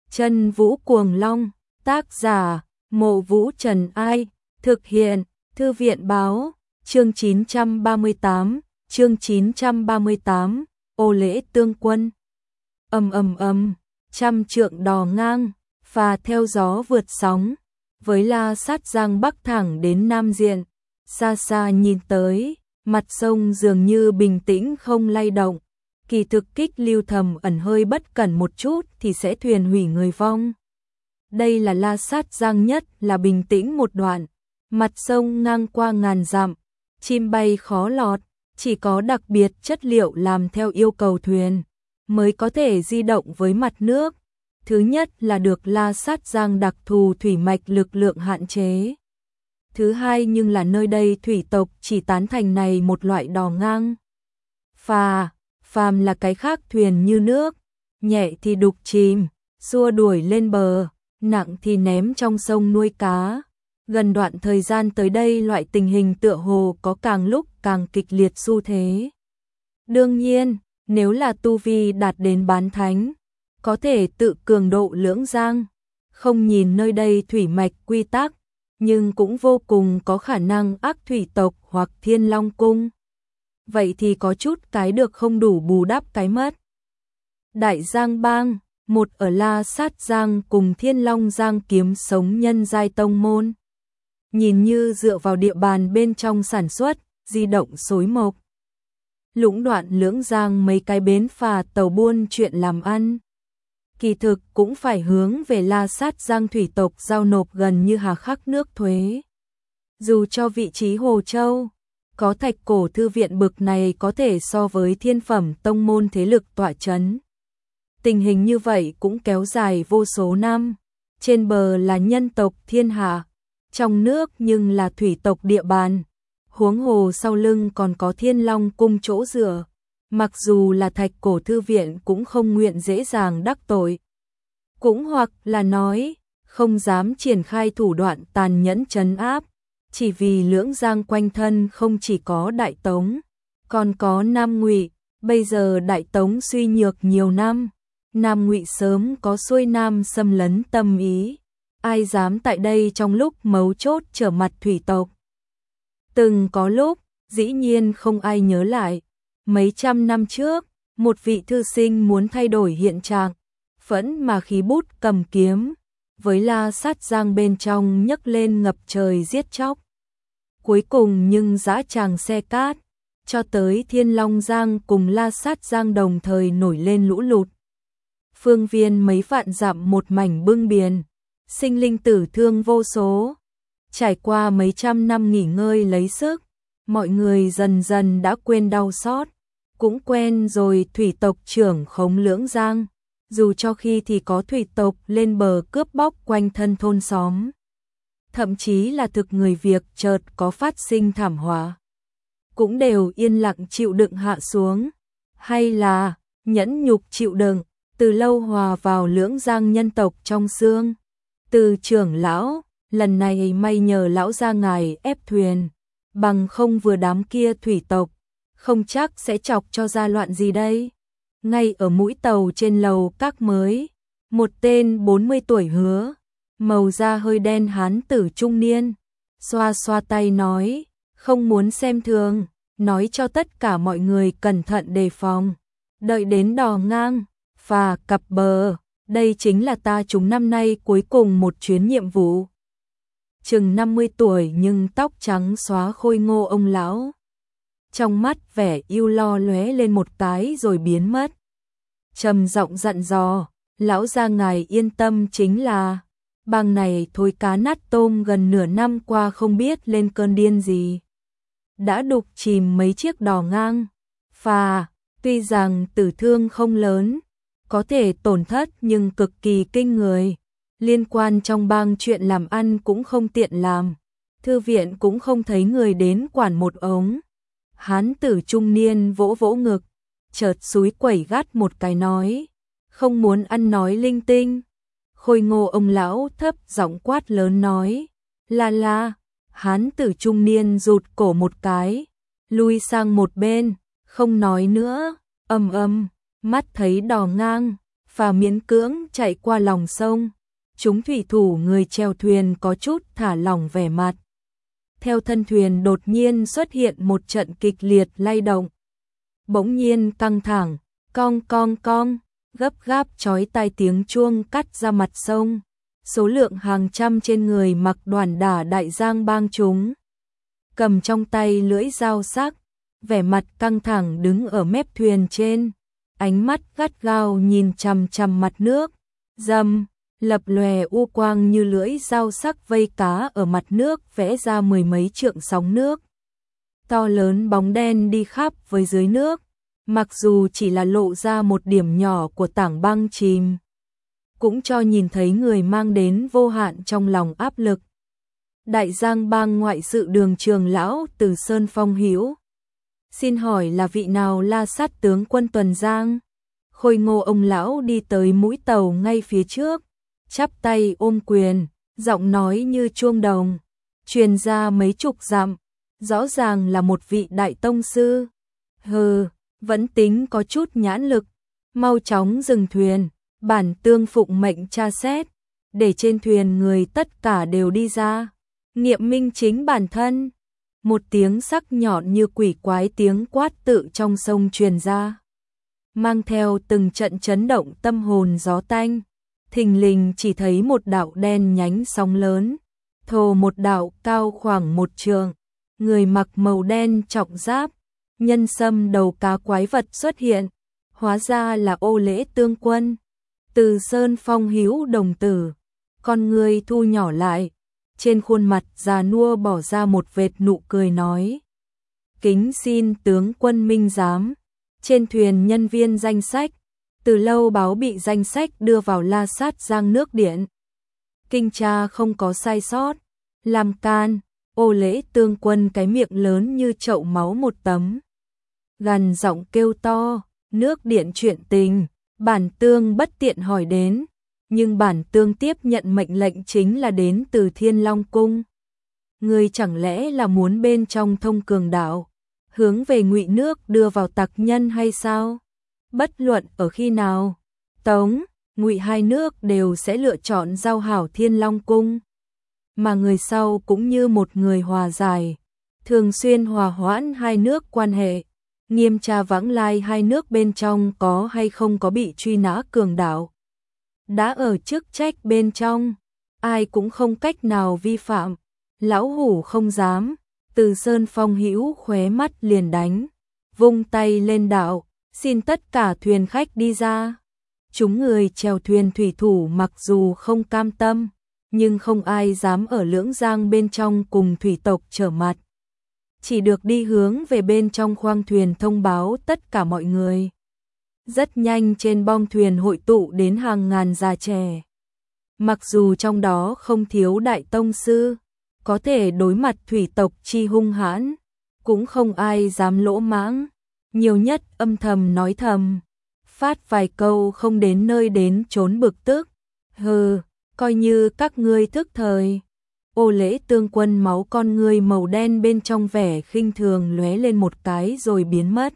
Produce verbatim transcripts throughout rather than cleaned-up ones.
Chân Vũ Cuồng Long, tác giả, Mộ Vũ Trần Ai, thực hiện, Thư viện Báo, chương chín trăm ba mươi tám, chương chín trăm ba mươi tám, ô lễ tương quân. Ầm ầm ầm, trăm trượng đò ngang, phà theo gió vượt sóng, với la sát giang bắc thẳng đến Nam Diện, xa xa nhìn tới, mặt sông dường như bình tĩnh không lay động. Kỳ thực kích lưu thầm ẩn hơi bất cẩn một chút thì sẽ thuyền hủy người vong. Đây là la sát giang nhất là bình tĩnh một đoạn, mặt sông ngang qua ngàn dặm, chim bay khó lọt, chỉ có đặc biệt chất liệu làm theo yêu cầu thuyền mới có thể di động với mặt nước. Thứ nhất là được la sát giang đặc thù thủy mạch lực lượng hạn chế. Thứ hai nhưng là nơi đây thủy tộc chỉ tán thành này một loại đò ngang. Phà, phàm là cái khác thuyền như nước, nhẹ thì đục chìm, xua đuổi lên bờ, nặng thì ném trong sông nuôi cá. Gần đoạn thời gian tới đây loại tình hình tựa hồ có càng lúc càng kịch liệt xu thế. Đương nhiên, nếu là tu vi đạt đến bán thánh, có thể tự cường độ lưỡng giang, không nhìn nơi đây thủy mạch quy tắc, nhưng cũng vô cùng có khả năng ác thủy tộc hoặc thiên long cung. Vậy thì có chút cái được không đủ bù đắp cái mất. Đại Giang Bang, một ở La Sát Giang cùng Thiên Long Giang kiếm sống nhân giai tông môn. Nhìn như dựa vào địa bàn bên trong sản xuất, di động xối mộc. Lũng đoạn lưỡng giang mấy cái bến phà tàu buôn chuyện làm ăn. Kỳ thực cũng phải hướng về La Sát Giang thủy tộc giao nộp gần như hà khắc nước thuế. Dù cho vị trí Hồ Châu, có thạch cổ thư viện bực này có thể so với thiên phẩm tông môn thế lực tọa chấn. Tình hình như vậy cũng kéo dài vô số năm. Trên bờ là nhân tộc thiên hạ, trong nước nhưng là thủy tộc địa bàn. Huống hồ sau lưng còn có Thiên Long cung chỗ dựa. Mặc dù là thạch cổ thư viện cũng không nguyện dễ dàng đắc tội. Cũng hoặc là nói, không dám triển khai thủ đoạn tàn nhẫn trấn áp. Chỉ vì lưỡng giang quanh thân không chỉ có Đại Tống, còn có Nam Ngụy. Bây giờ Đại Tống suy nhược nhiều năm, Nam Ngụy sớm có xuôi nam xâm lấn tâm ý. Ai dám tại đây trong lúc mấu chốt trở mặt thủy tộc. Từng có lúc, dĩ nhiên không ai nhớ lại. Mấy trăm năm trước, một vị thư sinh muốn thay đổi hiện trạng, phẫn mà khí bút cầm kiếm, với La Sát Giang bên trong nhấc lên ngập trời giết chóc. Cuối cùng nhưng dã tràng xe cát, cho tới Thiên Long Giang cùng La Sát Giang đồng thời nổi lên lũ lụt. Phương viên mấy vạn dặm một mảnh bưng biển, sinh linh tử thương vô số. Trải qua mấy trăm năm nghỉ ngơi lấy sức, mọi người dần dần đã quên đau xót, cũng quen rồi thủy tộc trưởng khống lưỡng giang, dù cho khi thì có thủy tộc lên bờ cướp bóc quanh thân thôn xóm. Thậm chí là thực người việc chợt có phát sinh thảm họa, cũng đều yên lặng chịu đựng hạ xuống, hay là nhẫn nhục chịu đựng, từ lâu hòa vào lưỡng giang nhân tộc trong xương. Từ trưởng lão, lần này may nhờ lão gia ngài ép thuyền, bằng không vừa đám kia thủy tộc, không chắc sẽ chọc cho ra loạn gì đây. Ngay ở mũi tàu trên lầu các mới, một tên bốn mươi tuổi hứa, màu da hơi đen hán tử trung niên, xoa xoa tay nói, không muốn xem thường, nói cho tất cả mọi người cẩn thận đề phòng. Đợi đến đò ngang, phà cập bờ, đây chính là ta chúng năm nay cuối cùng một chuyến nhiệm vụ. Chừng năm mươi tuổi nhưng tóc trắng xóa khôi ngô ông lão. Trong mắt vẻ yêu lo lóe lên một cái rồi biến mất. Trầm giọng dặn dò, lão gia ngài yên tâm chính là, bang này thối cá nát tôm gần nửa năm qua không biết lên cơn điên gì. Đã đục chìm mấy chiếc đò ngang, phà, tuy rằng tử thương không lớn, có thể tổn thất nhưng cực kỳ kinh người. Liên quan trong bang chuyện làm ăn cũng không tiện làm, thư viện cũng không thấy người đến quản một ống. Hán tử trung niên vỗ vỗ ngực, chợt xúi quẩy gắt một cái nói, không muốn ăn nói linh tinh. Khôi ngô ông lão thấp giọng quát lớn nói, la la. Hán tử trung niên rụt cổ một cái, lui sang một bên, không nói nữa. Ầm ầm, mắt thấy đò ngang, phà miễn cưỡng chạy qua lòng sông. Chúng thủy thủ người chèo thuyền có chút thả lỏng vẻ mặt. Theo thân thuyền đột nhiên xuất hiện một trận kịch liệt lay động. Bỗng nhiên căng thẳng, cong cong cong, gấp gáp chói tai tiếng chuông cắt ra mặt sông. Số lượng hàng trăm trên người mặc đoàn đả đại giang bang chúng. Cầm trong tay lưỡi dao sắc, vẻ mặt căng thẳng đứng ở mép thuyền trên. Ánh mắt gắt gao nhìn chằm chằm mặt nước. Dầm, lập lòe u quang như lưỡi dao sắc vây cá ở mặt nước vẽ ra mười mấy trượng sóng nước. To lớn bóng đen đi khắp với dưới nước. Mặc dù chỉ là lộ ra một điểm nhỏ của tảng băng chìm, cũng cho nhìn thấy người mang đến vô hạn trong lòng áp lực. Đại Giang Bang ngoại sự Đường Trường lão Từ Sơn Phong Hữu. Xin hỏi là vị nào La Sát tướng quân tuần Giang? Khôi ngô ông lão đi tới mũi tàu ngay phía trước, chắp tay ôm quyền, giọng nói như chuông đồng, truyền ra mấy chục dặm, rõ ràng là một vị đại tông sư. Hừ, vẫn tính có chút nhãn lực, mau chóng dừng thuyền, bản tương phụng mệnh tra xét, để trên thuyền người tất cả đều đi ra, nghiệm minh chính bản thân. Một tiếng sắc nhọn như quỷ quái tiếng quát tự trong sông truyền ra, mang theo từng trận chấn động tâm hồn gió tanh. Thình lình chỉ thấy một đạo đen nhánh sóng lớn, thồ một đạo cao khoảng một trượng, người mặc màu đen trọng giáp, nhân sâm đầu cá quái vật xuất hiện, hóa ra là Ô Lễ tướng quân. Từ Sơn Phong Hữu đồng tử, con người thu nhỏ lại, trên khuôn mặt già nua bỏ ra một vệt nụ cười nói: kính xin tướng quân minh giám, trên thuyền nhân viên danh sách, từ lâu báo bị danh sách đưa vào La Sát Giang nước điện. Kinh tra không có sai sót, làm can. Ô Lễ tướng quân cái miệng lớn như chậu máu một tấm, gằn giọng kêu to: nước điện chuyện tình, bản tương bất tiện hỏi đến, nhưng bản tương tiếp nhận mệnh lệnh chính là đến từ Thiên Long Cung. Người chẳng lẽ là muốn bên trong Thông Cường Đạo, hướng về Ngụy nước đưa vào tặc nhân hay sao? Bất luận ở khi nào, Tống, Ngụy hai nước đều sẽ lựa chọn giao hảo Thiên Long Cung. Mà người sau cũng như một người hòa giải, thường xuyên hòa hoãn hai nước quan hệ, nghiêm tra vãng lai hai nước bên trong có hay không có bị truy nã cường đạo. Đã ở chức trách bên trong, ai cũng không cách nào vi phạm, lão hủ không dám. Từ Sơn Phong Hữu khóe mắt liền đánh, vung tay lên đạo, xin tất cả thuyền khách đi ra. Chúng người chèo thuyền thủy thủ mặc dù không cam tâm, nhưng không ai dám ở Lưỡng Giang bên trong cùng thủy tộc trở mặt, chỉ được đi hướng về bên trong khoang thuyền thông báo tất cả mọi người. Rất nhanh trên bong thuyền hội tụ đến hàng ngàn già trẻ, mặc dù trong đó không thiếu đại tông sư, có thể đối mặt thủy tộc chi hung hãn, cũng không ai dám lỗ mãng, nhiều nhất âm thầm nói thầm, phát vài câu không đến nơi đến chốn bực tức. Hừ, coi như các ngươi thức thời. Ô Lễ tướng quân máu con ngươi màu đen bên trong vẻ khinh thường lóe lên một cái rồi biến mất.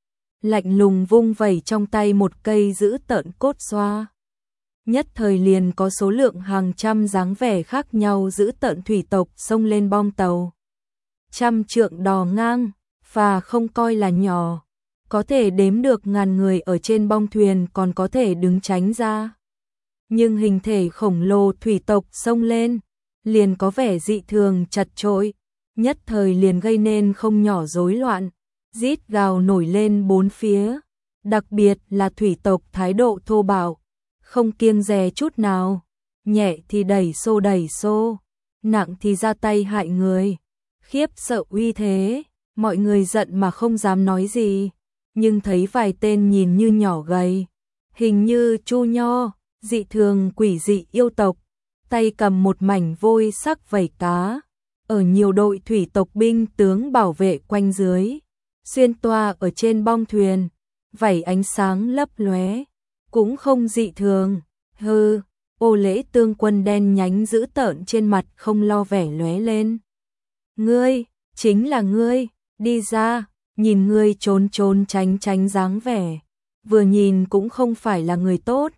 Lạnh lùng vung vẩy trong tay một cây giữ tợn cốt xoa. Nhất thời liền có số lượng hàng trăm dáng vẻ khác nhau giữ tợn thủy tộc xông lên bong tàu. Trăm trượng đò ngang, phà không coi là nhỏ, có thể đếm được ngàn người ở trên bong thuyền còn có thể đứng tránh ra. Nhưng hình thể khổng lồ thủy tộc xông lên, liền có vẻ dị thường chật chội, nhất thời liền gây nên không nhỏ rối loạn, rít gào nổi lên bốn phía, đặc biệt là thủy tộc thái độ thô bạo, không kiêng dè chút nào, nhẹ thì đẩy xô đẩy xô, nặng thì ra tay hại người. Khiếp sợ uy thế, mọi người giận mà không dám nói gì, nhưng thấy vài tên nhìn như nhỏ gầy, hình như chu nho, dị thường quỷ dị yêu tộc, tay cầm một mảnh vôi sắc vảy cá, ở nhiều đội thủy tộc binh tướng bảo vệ quanh dưới, xuyên toa ở trên bong thuyền, vảy ánh sáng lấp lóe, cũng không dị thường. Hừ, Ô Lễ tướng quân đen nhánh dữ tợn trên mặt không lo vẻ lóe lên. Ngươi, chính là ngươi, đi ra, nhìn ngươi trốn trốn tránh tránh dáng vẻ, vừa nhìn cũng không phải là người tốt,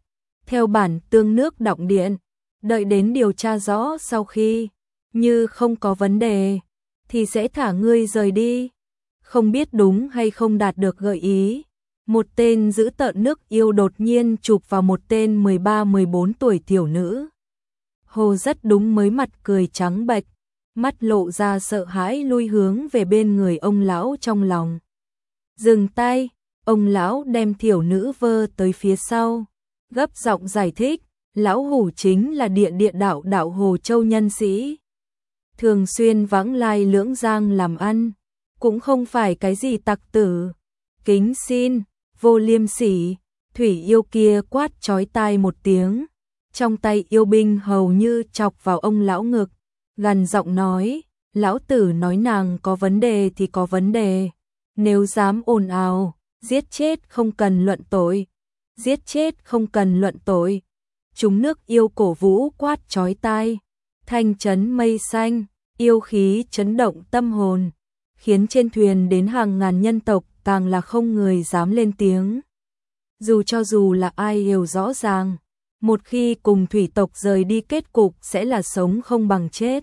theo bản tương nước động điện, đợi đến điều tra rõ sau khi như không có vấn đề thì sẽ thả ngươi rời đi. Không biết đúng hay không đạt được gợi ý, một tên giữ tợn nước yêu đột nhiên chụp vào một tên mười ba mười bốn tuổi tiểu nữ. Hồ rất đúng mới mặt cười trắng bệch, mắt lộ ra sợ hãi lui hướng về bên người ông lão trong lòng. Dừng tay, ông lão đem tiểu nữ vơ tới phía sau, gấp giọng giải thích, lão hủ chính là địa địa đạo đạo Hồ Châu nhân sĩ. Thường xuyên vãng lai Lưỡng Giang làm ăn, cũng không phải cái gì tặc tử. Kính xin, vô liêm sỉ, thủy yêu kia quát chói tai một tiếng. Trong tay yêu binh hầu như chọc vào ông lão ngực, gằn giọng nói, lão tử nói nàng có vấn đề thì có vấn đề. Nếu dám ồn ào, giết chết không cần luận tội. Giết chết không cần luận tội. Chúng nước yêu cổ vũ quát chói tai, thanh chấn mây xanh, yêu khí chấn động tâm hồn, khiến trên thuyền đến hàng ngàn nhân tộc càng là không người dám lên tiếng. Dù cho dù là ai hiểu rõ ràng, một khi cùng thủy tộc rời đi kết cục sẽ là sống không bằng chết.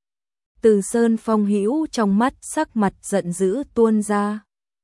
Từ Sơn Phong hữu trong mắt sắc mặt giận dữ tuôn ra.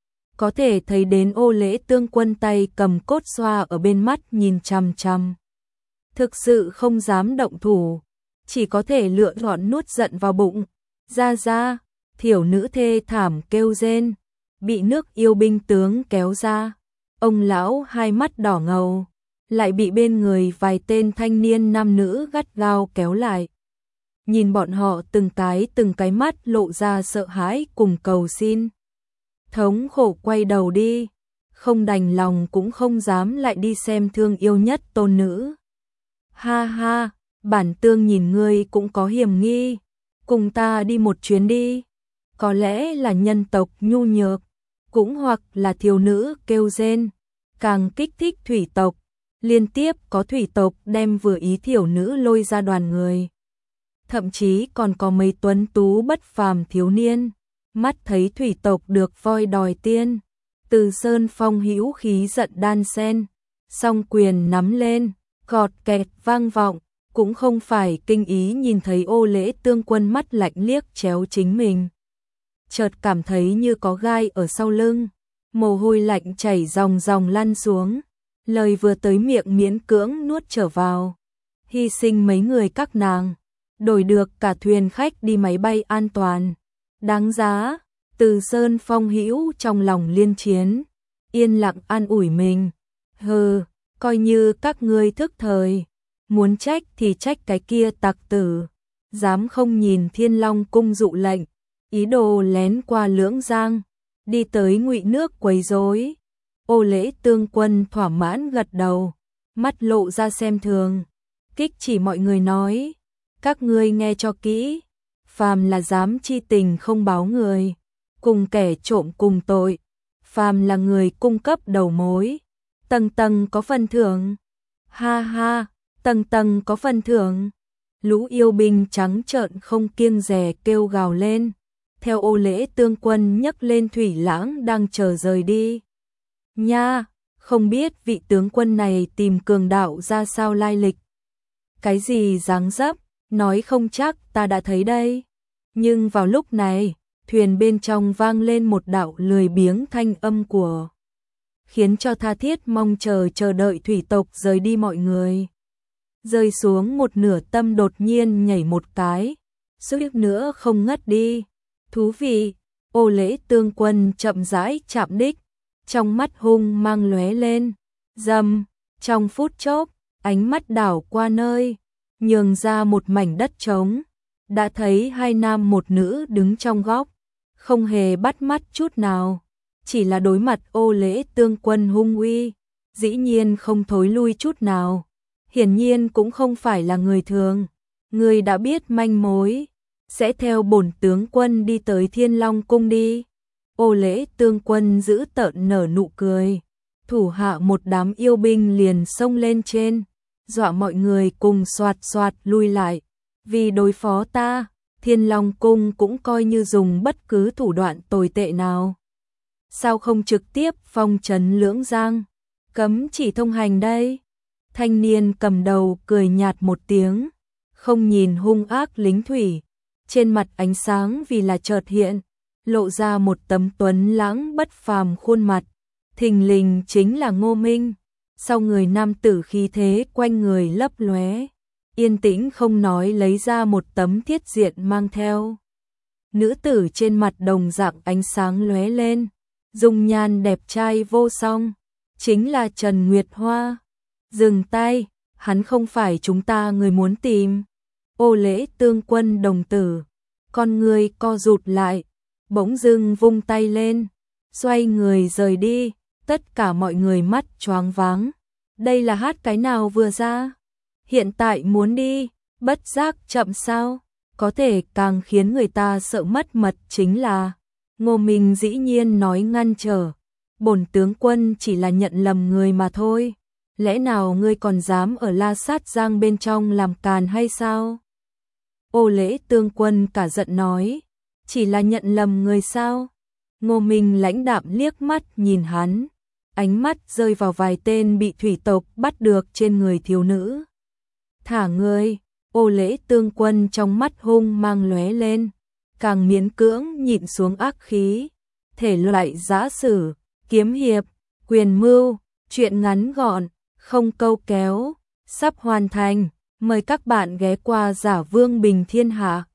Có thể thấy đến Ô Lễ Tương Quân tay cầm cốt xoa ở bên mắt nhìn chằm chằm. Thực sự không dám động thủ, chỉ có thể lựa chọn nuốt giận vào bụng. Ra ra, thiểu nữ thê thảm kêu rên, bị nước yêu binh tướng kéo ra. Ông lão hai mắt đỏ ngầu, lại bị bên người vài tên thanh niên nam nữ gắt gao kéo lại. Nhìn bọn họ từng cái từng cái mắt lộ ra sợ hãi cùng cầu xin. Thống khổ quay đầu đi, không đành lòng cũng không dám lại đi xem thương yêu nhất tôn nữ. Ha ha, bản tương nhìn ngươi cũng có hiểm nghi, cùng ta đi một chuyến đi. Có lẽ là nhân tộc nhu nhược, cũng hoặc là thiếu nữ kêu rên, càng kích thích thủy tộc. Liên tiếp có thủy tộc đem vừa ý thiểu nữ lôi ra đoàn người. Thậm chí còn có mấy tuấn tú bất phàm thiếu niên, mắt thấy thủy tộc được voi đòi tiên. Từ Sơn Phong hữu khí giận đan sen, song quyền nắm lên, gọt kẹt vang vọng, cũng không phải kinh ý nhìn thấy Ô Lễ Tương Quân mắt lạnh liếc chéo chính mình. Chợt cảm thấy như có gai ở sau lưng, mồ hôi lạnh chảy ròng ròng lăn xuống, lời vừa tới miệng miễn cưỡng nuốt trở vào. Hy sinh mấy người các nàng, đổi được cả thuyền khách đi máy bay an toàn. Đáng giá. Từ Sơn Phong hữu trong lòng liên chiến, yên lặng an ủi mình. Hừ, coi như các ngươi thức thời, muốn trách thì trách cái kia tặc tử, dám không nhìn Thiên Long cung dụ lệnh, ý đồ lén qua Lưỡng Giang, đi tới Ngụy nước quấy rối. Ô Lễ Tương Quân thỏa mãn gật đầu, mắt lộ ra xem thường, kích chỉ mọi người nói, các ngươi nghe cho kỹ, phàm là dám chi tình không báo người, cùng kẻ trộm cùng tội, phàm là người cung cấp đầu mối, tầng tầng có phần thưởng. Ha ha, tầng tầng có phần thưởng. Lũ yêu binh trắng trợn không kiêng dè kêu gào lên, theo Ô Lễ Tương Quân nhấc lên thủy lãng đang chờ rời đi. Nha, không biết vị tướng quân này tìm cường đạo ra sao lai lịch. Cái gì dáng dấp, nói không chắc ta đã thấy đây. Nhưng vào lúc này, thuyền bên trong vang lên một đạo lười biếng thanh âm của, khiến cho tha thiết mong chờ chờ đợi thủy tộc rời đi mọi người. Rơi xuống một nửa tâm đột nhiên nhảy một cái, suýt nữa không ngất đi. Thú vị. Ô Lễ Tương Quân chậm rãi chạm đích, trong mắt hung mang lóe lên, rầm, trong phút chốc, ánh mắt đảo qua nơi, nhường ra một mảnh đất trống, đã thấy hai nam một nữ đứng trong góc, không hề bắt mắt chút nào, chỉ là đối mặt Ô Lễ Tương Quân hung uy, dĩ nhiên không thối lui chút nào, hiển nhiên cũng không phải là người thường. Người đã biết manh mối, sẽ theo bổn tướng quân đi tới Thiên Long cung đi. Ô Lễ Tương Quân giữ tợn nở nụ cười, thủ hạ một đám yêu binh liền xông lên trên, dọa mọi người cùng soạt soạt lui lại. Vì đối phó ta, Thiên Long cung cũng coi như dùng bất cứ thủ đoạn tồi tệ nào. Sao không trực tiếp phong trấn Lưỡng Giang, cấm chỉ thông hành đây? Thanh niên cầm đầu cười nhạt một tiếng, không nhìn hung ác lính thủy, trên mặt ánh sáng vì là chợt hiện, lộ ra một tấm tuấn lãng bất phàm khuôn mặt, thình lình chính là Ngô Minh. Sau người nam tử khí thế quanh người lấp lóe, yên tĩnh không nói lấy ra một tấm thiết diện mang theo. Nữ tử trên mặt đồng dạng ánh sáng lóe lên, dung nhan đẹp trai vô song, chính là Trần Nguyệt Hoa. Dừng tay, hắn không phải chúng ta người muốn tìm. Ô Lễ Tương Quân đồng tử, con người co rụt lại, bỗng dưng vung tay lên, xoay người rời đi, tất cả mọi người mắt choáng váng. Đây là hát cái nào vừa ra? Hiện tại muốn đi, bất giác chậm sao? Có thể càng khiến người ta sợ mất mật chính là Ngô Minh dĩ nhiên nói ngăn trở, bổn tướng quân chỉ là nhận lầm người mà thôi, lẽ nào ngươi còn dám ở La Sát Giang bên trong làm càn hay sao? Ô Lễ Tương Quân cả giận nói, chỉ là nhận lầm người sao? Ngô Minh lãnh đạm liếc mắt nhìn hắn, ánh mắt rơi vào vài tên bị thủy tộc bắt được trên người thiếu nữ. Thả ngươi. Ô Lễ Tương Quân trong mắt hung mang lóe lên, càng miễn cưỡng nhịn xuống ác khí, thể loại giã sử, kiếm hiệp, quyền mưu, chuyện ngắn gọn, không câu kéo, sắp hoàn thành, mời các bạn ghé qua Giả Vương Bình Thiên Hạ.